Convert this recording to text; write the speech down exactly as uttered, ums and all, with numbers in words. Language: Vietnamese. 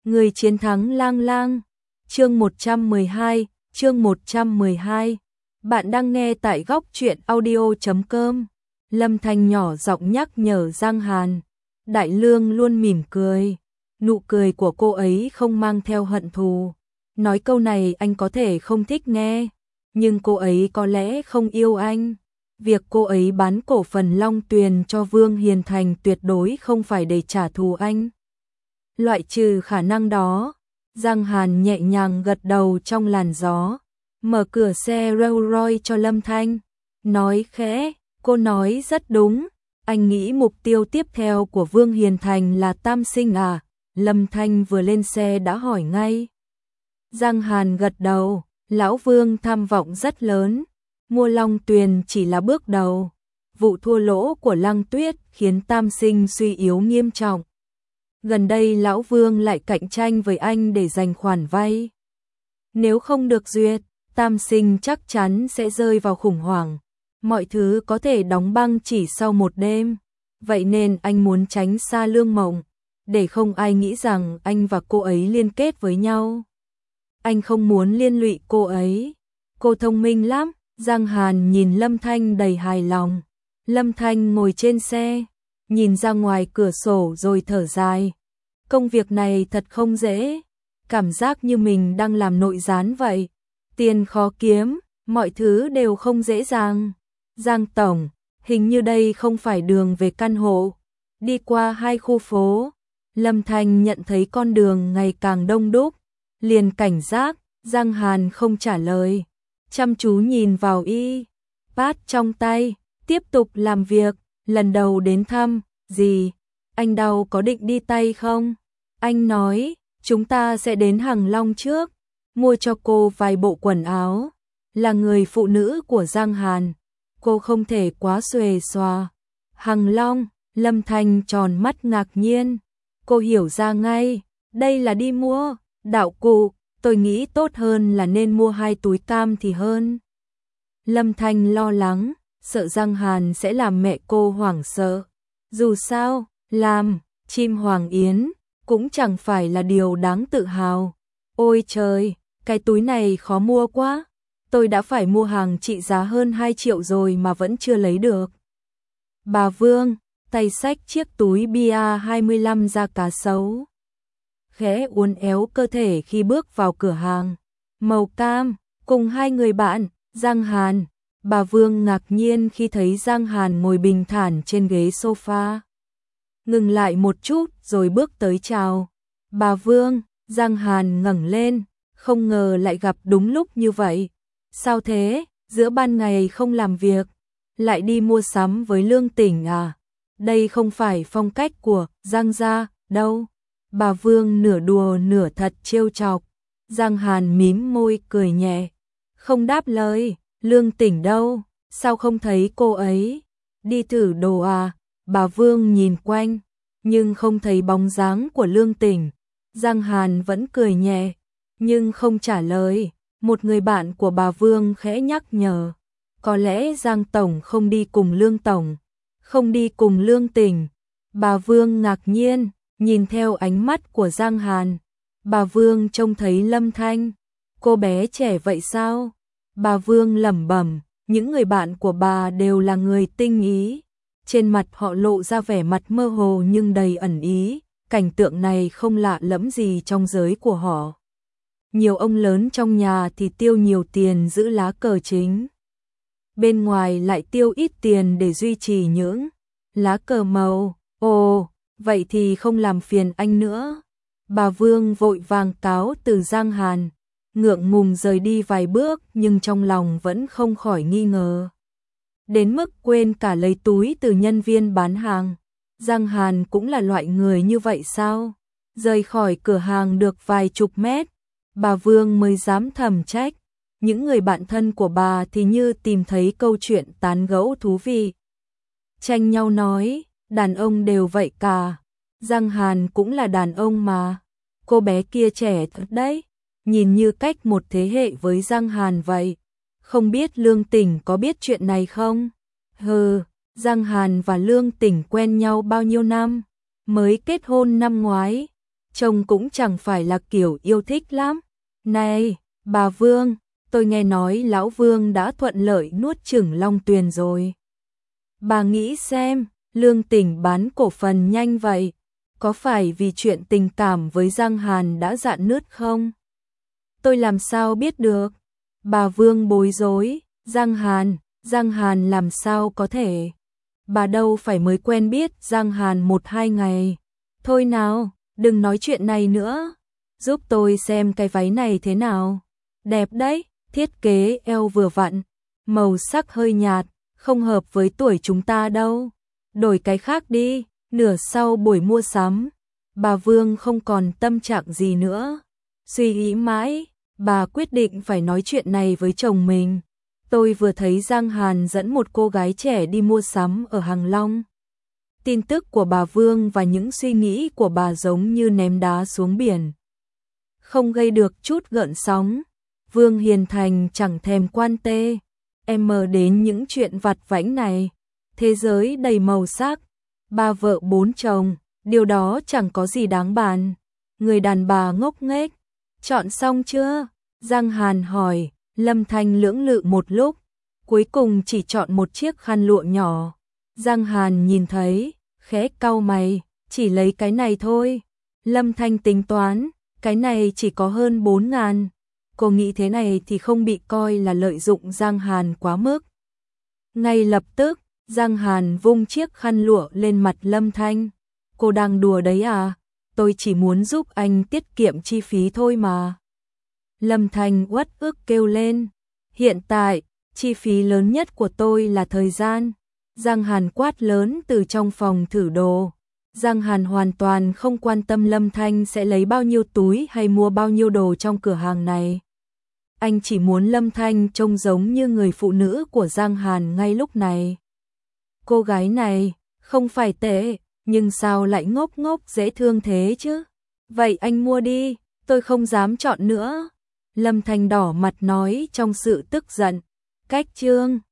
Người chiến thắng lang lang. Chương một trăm mười hai, chương một trăm mười hai. Bạn đang nghe tại góc truyện audio chấm com. Lâm Thanh nhỏ giọng nhắc nhở Giang Hàn. Đại Lương luôn mỉm cười. Nụ cười của cô ấy không mang theo hận thù. Nói câu này anh có thể không thích nghe, nhưng cô ấy có lẽ không yêu anh. Việc cô ấy bán cổ phần Long Tuyền cho Vương Hiền Thành tuyệt đối không phải để trả thù anh. Loại trừ khả năng đó, Giang Hàn nhẹ nhàng gật đầu trong làn gió, mở cửa xe Rolls Royce cho Lâm Thanh, nói khẽ, cô nói rất đúng, anh nghĩ mục tiêu tiếp theo của Vương Hiền Thành là Tam Sinh à? Lâm Thanh vừa lên xe đã hỏi ngay. Giang Hàn gật đầu, lão Vương tham vọng rất lớn, mua Long Tuyền chỉ là bước đầu. Vụ thua lỗ của Lăng Tuyết khiến Tam Sinh suy yếu nghiêm trọng. Gần đây lão Vương lại cạnh tranh với anh để giành khoản vay. Nếu không được duyệt, Tam Sinh chắc chắn sẽ rơi vào khủng hoảng. Mọi thứ có thể đóng băng chỉ sau một đêm. Vậy nên anh muốn tránh xa Lương Mộng, để không ai nghĩ rằng anh và cô ấy liên kết với nhau. Anh không muốn liên lụy cô ấy. Cô thông minh lắm. Giang Hàn nhìn Lâm Thanh đầy hài lòng. Lâm Thanh ngồi trên xe, nhìn ra ngoài cửa sổ rồi thở dài. Công việc này thật không dễ. Cảm giác như mình đang làm nội gián vậy. Tiền khó kiếm, mọi thứ đều không dễ dàng. Giang Tổng, hình như đây không phải đường về căn hộ. Đi qua hai khu phố, Lâm Thanh nhận thấy con đường ngày càng đông đúc. Liền cảnh giác, Giang Hàn không trả lời. Chăm chú nhìn vào y, pad trong tay, tiếp tục làm việc. Lần đầu đến thăm, gì? Anh đau có định đi tay không? Anh nói, chúng ta sẽ đến Hằng Long trước, mua cho cô vài bộ quần áo. Là người phụ nữ của Giang Hàn, cô không thể quá xuề xòa. Hằng Long, Lâm Thanh tròn mắt ngạc nhiên. Cô hiểu ra ngay, đây là đi mua đạo cụ. Tôi nghĩ tốt hơn là nên mua hai túi cam thì hơn. Lâm Thanh lo lắng, sợ Giang Hàn sẽ làm mẹ cô hoảng sợ. Dù sao, làm chim Hoàng Yến cũng chẳng phải là điều đáng tự hào. Ôi trời, cái túi này khó mua quá. Tôi đã phải mua hàng trị giá hơn hai triệu rồi mà vẫn chưa lấy được. Bà Vương, tay xách chiếc túi bia hai mươi lăm da cá sấu. Khẽ uốn éo cơ thể khi bước vào cửa hàng. Màu cam, cùng hai người bạn, Giang Hàn. Bà Vương ngạc nhiên khi thấy Giang Hàn ngồi bình thản trên ghế sofa. Ngừng lại một chút rồi bước tới chào. Bà Vương, Giang Hàn ngẩng lên, không ngờ lại gặp đúng lúc như vậy. Sao thế, giữa ban ngày không làm việc, lại đi mua sắm với Lương Tỉnh à? Đây không phải phong cách của Giang gia đâu. Bà Vương nửa đùa nửa thật trêu chọc. Giang Hàn mím môi cười nhẹ, không đáp lời. Lương Tỉnh đâu, sao không thấy cô ấy? Đi thử đồ à? Bà Vương nhìn quanh, nhưng không thấy bóng dáng của Lương Tỉnh. Giang Hàn vẫn cười nhẹ, nhưng không trả lời. Một người bạn của bà Vương khẽ nhắc nhở, có lẽ Giang Tổng không đi cùng Lương Tổng, không đi cùng Lương Tỉnh. Bà Vương ngạc nhiên, nhìn theo ánh mắt của Giang Hàn. Bà Vương trông thấy Lâm Thanh. Cô bé trẻ vậy sao? Bà Vương lẩm bẩm, những người bạn của bà đều là người tinh ý. Trên mặt họ lộ ra vẻ mặt mơ hồ nhưng đầy ẩn ý. Cảnh tượng này không lạ lẫm gì trong giới của họ. Nhiều ông lớn trong nhà thì tiêu nhiều tiền giữ lá cờ chính. Bên ngoài lại tiêu ít tiền để duy trì những lá cờ màu. Ồ, vậy thì không làm phiền anh nữa. Bà Vương vội vàng cáo từ Giang Hàn, ngượng ngùng rời đi vài bước nhưng trong lòng vẫn không khỏi nghi ngờ. Đến mức quên cả lấy túi từ nhân viên bán hàng. Giang Hàn cũng là loại người như vậy sao? Rời khỏi cửa hàng được vài chục mét, bà Vương mới dám thầm trách. Những người bạn thân của bà thì như tìm thấy câu chuyện tán gẫu thú vị. Tranh nhau nói, đàn ông đều vậy cả. Giang Hàn cũng là đàn ông mà. Cô bé kia trẻ thật đấy, nhìn như cách một thế hệ với Giang Hàn vậy. Không biết Lương Tỉnh có biết chuyện này không? Hừ, Giang Hàn và Lương Tỉnh quen nhau bao nhiêu năm? Mới kết hôn năm ngoái. Trông cũng chẳng phải là kiểu yêu thích lắm. Này, bà Vương, tôi nghe nói lão Vương đã thuận lợi nuốt chửng Long Tuyền rồi. Bà nghĩ xem, Lương Tỉnh bán cổ phần nhanh vậy, có phải vì chuyện tình cảm với Giang Hàn đã rạn nứt không? Tôi làm sao biết được? Bà Vương bối rối, Giang Hàn, Giang Hàn làm sao có thể? Bà đâu phải mới quen biết Giang Hàn một hai ngày. Thôi nào, đừng nói chuyện này nữa. Giúp tôi xem cái váy này thế nào. Đẹp đấy, thiết kế eo vừa vặn, màu sắc hơi nhạt, không hợp với tuổi chúng ta đâu. Đổi cái khác đi, nửa sau buổi mua sắm. Bà Vương không còn tâm trạng gì nữa. Suy nghĩ mãi, bà quyết định phải nói chuyện này với chồng mình. Tôi vừa thấy Giang Hàn dẫn một cô gái trẻ đi mua sắm ở Hàng Long. Tin tức của bà Vương và những suy nghĩ của bà giống như ném đá xuống biển. Không gây được chút gợn sóng. Vương Hiền Thành chẳng thèm quan tê. Em mơ đến những chuyện vặt vãnh này. Thế giới đầy màu sắc. Ba vợ bốn chồng, điều đó chẳng có gì đáng bàn. Người đàn bà ngốc nghếch. Chọn xong chưa? Giang Hàn hỏi. Lâm Thanh lưỡng lự một lúc, cuối cùng chỉ chọn một chiếc khăn lụa nhỏ. Giang Hàn nhìn thấy, khẽ cau mày, chỉ lấy cái này thôi. Lâm Thanh tính toán, cái này chỉ có hơn bốn ngàn. Cô nghĩ thế này thì không bị coi là lợi dụng Giang Hàn quá mức. Ngay lập tức, Giang Hàn vung chiếc khăn lụa lên mặt Lâm Thanh. Cô đang đùa đấy à? Tôi chỉ muốn giúp anh tiết kiệm chi phí thôi mà. Lâm Thanh uất ức kêu lên. Hiện tại, chi phí lớn nhất của tôi là thời gian. Giang Hàn quát lớn từ trong phòng thử đồ. Giang Hàn hoàn toàn không quan tâm Lâm Thanh sẽ lấy bao nhiêu túi hay mua bao nhiêu đồ trong cửa hàng này. Anh chỉ muốn Lâm Thanh trông giống như người phụ nữ của Giang Hàn ngay lúc này. Cô gái này, không phải tệ, nhưng sao lại ngốc ngốc dễ thương thế chứ? Vậy anh mua đi, tôi không dám chọn nữa. Lâm Thanh đỏ mặt nói trong sự tức giận. Cách chương